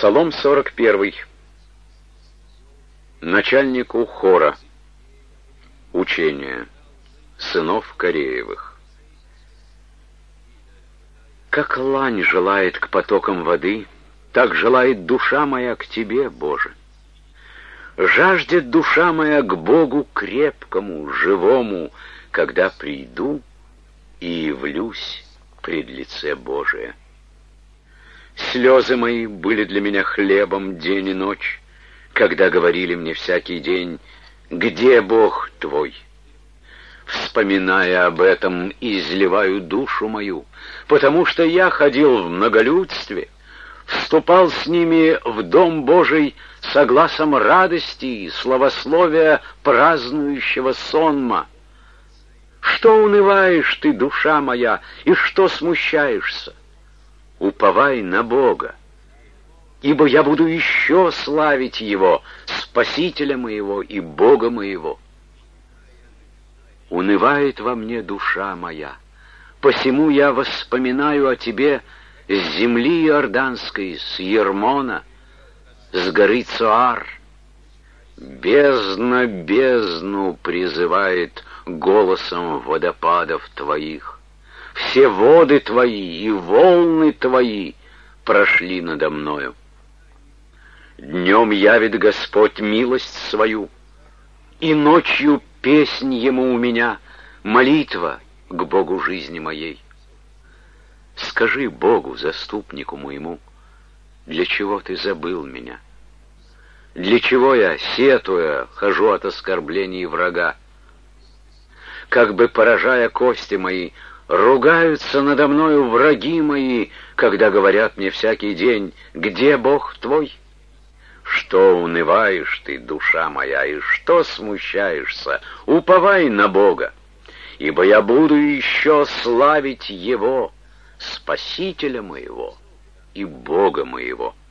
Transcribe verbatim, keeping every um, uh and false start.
Псалом сорок первый. Начальнику хора. Учение сынов Кореевых. Как лань желает к потокам воды, так желает душа моя к Тебе, Боже. Жаждет душа моя к Богу крепкому, живому, когда приду и явлюсь пред лице Божие. Слезы мои были для меня хлебом день и ночь, когда говорили мне всякий день: где Бог твой? Вспоминая об этом, изливаю душу мою, потому что я ходил в многолюдстве, вступал с ними в дом Божий со гласом радости и славословия празднующего сонма. Что унываешь ты, душа моя, и что смущаешься? Уповай на Бога, ибо я буду еще славить Его, Спасителя моего и Бога моего. Унывает во мне душа моя, посему я воспоминаю о Тебе с земли Иорданской, с Ермона, с горы Цоар. Бездна бездну призывает голосом водопадов Твоих. Все воды Твои и волны Твои прошли надо мною. Днем явит Господь милость свою, и ночью песнь Ему у меня, молитва к Богу жизни моей. Скажи Богу, заступнику моему, для чего Ты забыл меня? Для чего я, сетуя, хожу от оскорблений врага? Как бы поражая кости мои, ругаются надо мною враги мои, когда говорят мне всякий день: где Бог твой? Что унываешь ты, душа моя, и что смущаешься? Уповай на Бога, ибо я буду еще славить Его, Спасителя моего и Бога моего.